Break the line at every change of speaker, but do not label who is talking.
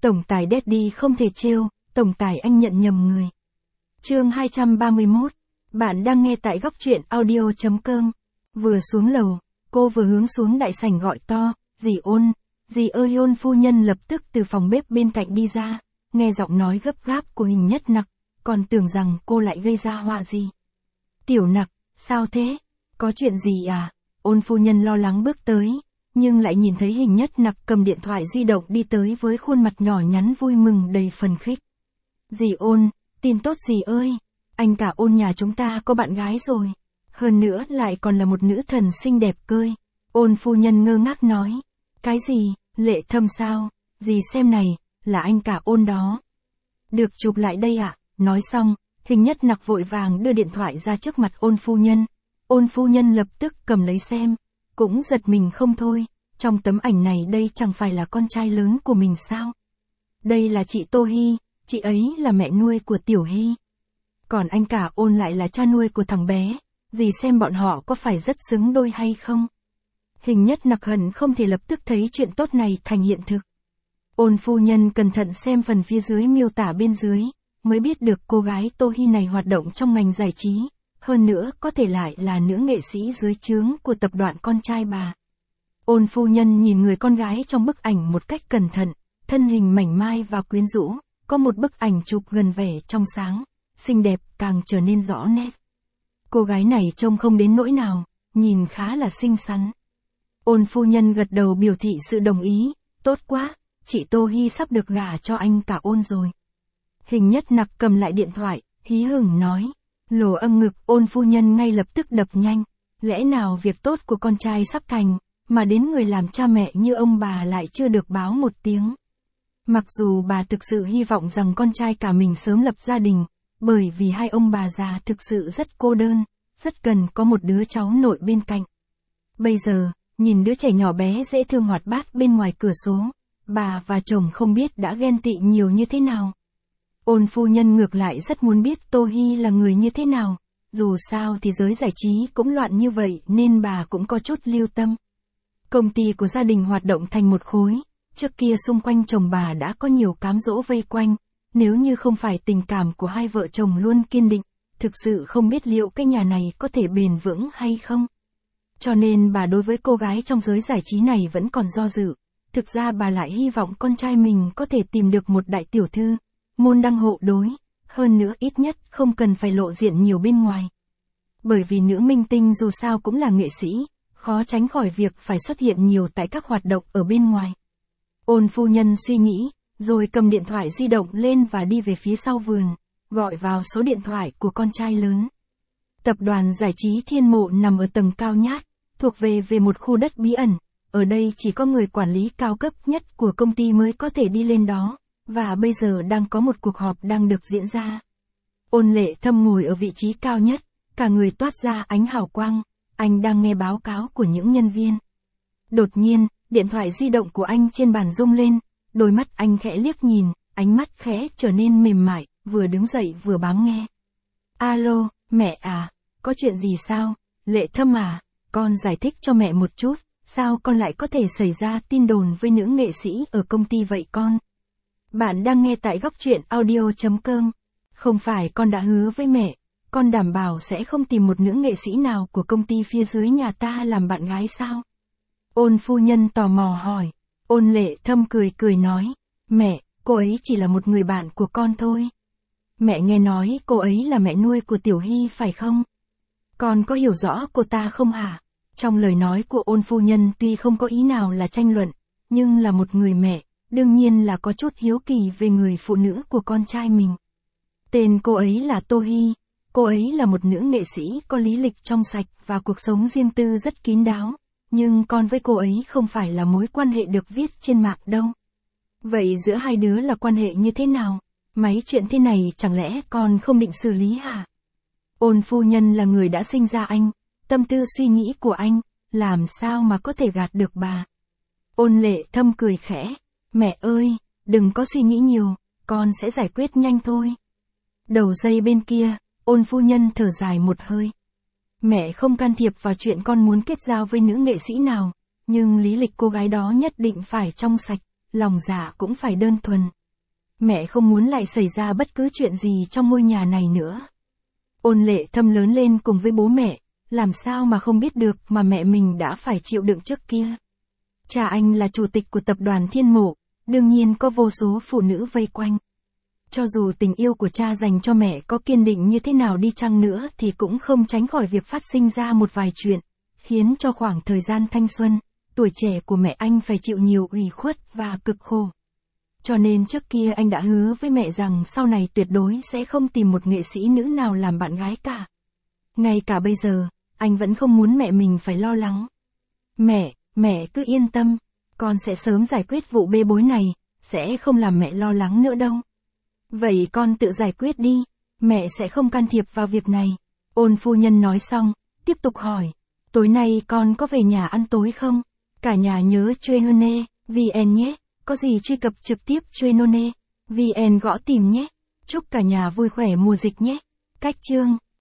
Tổng tài Daddy không thể trêu, tổng tài anh nhận nhầm người. Chương 231. Bạn đang nghe tại góc truyện audio.com. Vừa xuống lầu, cô vừa hướng xuống đại sảnh gọi to, dì ơi Ôn phu nhân lập tức từ phòng bếp bên cạnh đi ra, nghe giọng nói gấp gáp của Hình Nhất Nặc, còn tưởng rằng cô lại gây ra họa gì. Tiểu Nặc, sao thế? Có chuyện gì à? Ôn phu nhân lo lắng bước tới, nhưng lại nhìn thấy Hình Nhất Nặc cầm điện thoại di động đi tới với khuôn mặt nhỏ nhắn vui mừng đầy phấn khích. Dì Ôn, tin tốt dì ơi, anh cả Ôn nhà chúng ta có bạn gái rồi. Hơn nữa lại còn là một nữ thần xinh đẹp cơi. Ôn phu nhân ngơ ngác nói. Cái gì, Lệ Thâm sao? Dì xem này, là anh cả Ôn đó. Được chụp lại đây ạ. Nói xong, Hình Nhất Nặc vội vàng đưa điện thoại ra trước mặt Ôn phu nhân. Ôn phu nhân lập tức cầm lấy xem, cũng giật mình không thôi, trong tấm ảnh này đây chẳng phải là con trai lớn của mình sao? Đây là chị Tô Hy, chị ấy là mẹ nuôi của Tiểu Hy. Còn anh cả Ôn lại là cha nuôi của thằng bé, dì xem bọn họ có phải rất xứng đôi hay không? Hình Nhất Nặc hận không thể lập tức thấy chuyện tốt này thành hiện thực. Ôn phu nhân cẩn thận xem phần phía dưới miêu tả bên dưới, mới biết được cô gái Tô Hy này hoạt động trong ngành giải trí, hơn nữa có thể lại là nữ nghệ sĩ dưới trướng của tập đoàn con trai bà. Ôn phu nhân nhìn người con gái trong bức ảnh một cách cẩn thận, thân hình mảnh mai và quyến rũ, có một bức ảnh chụp gần vẻ trong sáng, xinh đẹp càng trở nên rõ nét. Cô gái này trông không đến nỗi nào, nhìn khá là xinh xắn. Ôn phu nhân gật đầu biểu thị sự đồng ý, tốt quá, chị Tô Hy sắp được gả cho anh cả Ôn rồi. Hình Nhất Nặc cầm lại điện thoại, hí hửng nói. Lồ âm ngực Ôn phu nhân ngay lập tức đập nhanh, lẽ nào việc tốt của con trai sắp thành, mà đến người làm cha mẹ như ông bà lại chưa được báo một tiếng. Mặc dù bà thực sự hy vọng rằng con trai cả mình sớm lập gia đình, bởi vì hai ông bà già thực sự rất cô đơn, rất cần có một đứa cháu nội bên cạnh. Bây giờ, nhìn đứa trẻ nhỏ bé dễ thương hoạt bát bên ngoài cửa sổ, bà và chồng không biết đã ghen tị nhiều như thế nào. Ôn phu nhân ngược lại rất muốn biết Tô Hy là người như thế nào, dù sao thì giới giải trí cũng loạn như vậy nên bà cũng có chút lưu tâm. Công ty của gia đình hoạt động thành một khối, trước kia xung quanh chồng bà đã có nhiều cám dỗ vây quanh, nếu như không phải tình cảm của hai vợ chồng luôn kiên định, thực sự không biết liệu cái nhà này có thể bền vững hay không. Cho nên bà đối với cô gái trong giới giải trí này vẫn còn do dự, thực ra bà lại hy vọng con trai mình có thể tìm được một đại tiểu thư, môn đăng hộ đối, hơn nữa ít nhất không cần phải lộ diện nhiều bên ngoài. Bởi vì nữ minh tinh dù sao cũng là nghệ sĩ, khó tránh khỏi việc phải xuất hiện nhiều tại các hoạt động ở bên ngoài. Ôn phu nhân suy nghĩ, rồi cầm điện thoại di động lên và đi về phía sau vườn, gọi vào số điện thoại của con trai lớn. Tập đoàn giải trí Thiên Mộ nằm ở tầng cao nhát, thuộc về một khu đất bí ẩn, ở đây chỉ có người quản lý cao cấp nhất của công ty mới có thể đi lên đó. Và bây giờ đang có một cuộc họp đang được diễn ra. Ôn Lệ Thâm ngồi ở vị trí cao nhất, cả người toát ra ánh hào quang, anh đang nghe báo cáo của những nhân viên. Đột nhiên, điện thoại di động của anh trên bàn rung lên, đôi mắt anh khẽ liếc nhìn, ánh mắt khẽ trở nên mềm mại, vừa đứng dậy vừa bám nghe. Alo, mẹ à, có chuyện gì sao? Lệ Thâm à, con giải thích cho mẹ một chút, sao con lại có thể xảy ra tin đồn với nữ nghệ sĩ ở công ty vậy con? Bạn đang nghe tại góc truyện audio.com. Không phải con đã hứa với mẹ, con đảm bảo sẽ không tìm một nữ nghệ sĩ nào của công ty phía dưới nhà ta làm bạn gái sao? Ôn phu nhân tò mò hỏi. Ôn Lệ Thâm cười nói. Mẹ, cô ấy chỉ là một người bạn của con thôi. Mẹ nghe nói cô ấy là mẹ nuôi của Tiểu Hy phải không? Con có hiểu rõ cô ta không hả? Trong lời nói của ôn phu nhân tuy không có ý nào là tranh luận, nhưng là một người mẹ, đương nhiên là có chút hiếu kỳ về người phụ nữ của con trai mình. Tên cô ấy là Tô Hy, cô ấy là một nữ nghệ sĩ có lý lịch trong sạch và cuộc sống riêng tư rất kín đáo, nhưng con với cô ấy không phải là mối quan hệ được viết trên mạng đâu. Vậy giữa hai đứa là quan hệ như thế nào? Mấy chuyện thế này chẳng lẽ con không định xử lý hả? Ôn phu nhân là người đã sinh ra anh, tâm tư suy nghĩ của anh, làm sao mà có thể gạt được bà? Ôn Lệ Thâm cười khẽ. Mẹ ơi, đừng có suy nghĩ nhiều, con sẽ giải quyết nhanh thôi. Đầu dây bên kia, ôn phu nhân thở dài một hơi. Mẹ không can thiệp vào chuyện con muốn kết giao với nữ nghệ sĩ nào, nhưng lý lịch cô gái đó nhất định phải trong sạch, lòng dạ cũng phải đơn thuần. Mẹ không muốn lại xảy ra bất cứ chuyện gì trong ngôi nhà này nữa. Ôn Lệ Thâm lớn lên cùng với bố mẹ, làm sao mà không biết được mà mẹ mình đã phải chịu đựng trước kia. Cha anh là chủ tịch của tập đoàn Thiên Mộ, đương nhiên có vô số phụ nữ vây quanh. Cho dù tình yêu của cha dành cho mẹ có kiên định như thế nào đi chăng nữa thì cũng không tránh khỏi việc phát sinh ra một vài chuyện, khiến cho khoảng thời gian thanh xuân, tuổi trẻ của mẹ anh phải chịu nhiều ủy khuất và cực khổ. Cho nên trước kia anh đã hứa với mẹ rằng sau này tuyệt đối sẽ không tìm một nghệ sĩ nữ nào làm bạn gái cả. Ngay cả bây giờ, anh vẫn không muốn mẹ mình phải lo lắng. Mẹ cứ yên tâm, con sẽ sớm giải quyết vụ bê bối này, sẽ không làm mẹ lo lắng nữa đâu. Vậy con tự giải quyết đi, mẹ sẽ không can thiệp vào việc này. Ôn phu nhân nói xong, tiếp tục hỏi, tối nay con có về nhà ăn tối không? Cả nhà nhớ Chuenone, VN nhé, có gì truy cập trực tiếp Chuenone, VN gõ tìm nhé. Chúc cả nhà vui khỏe mùa dịch nhé. Cách chương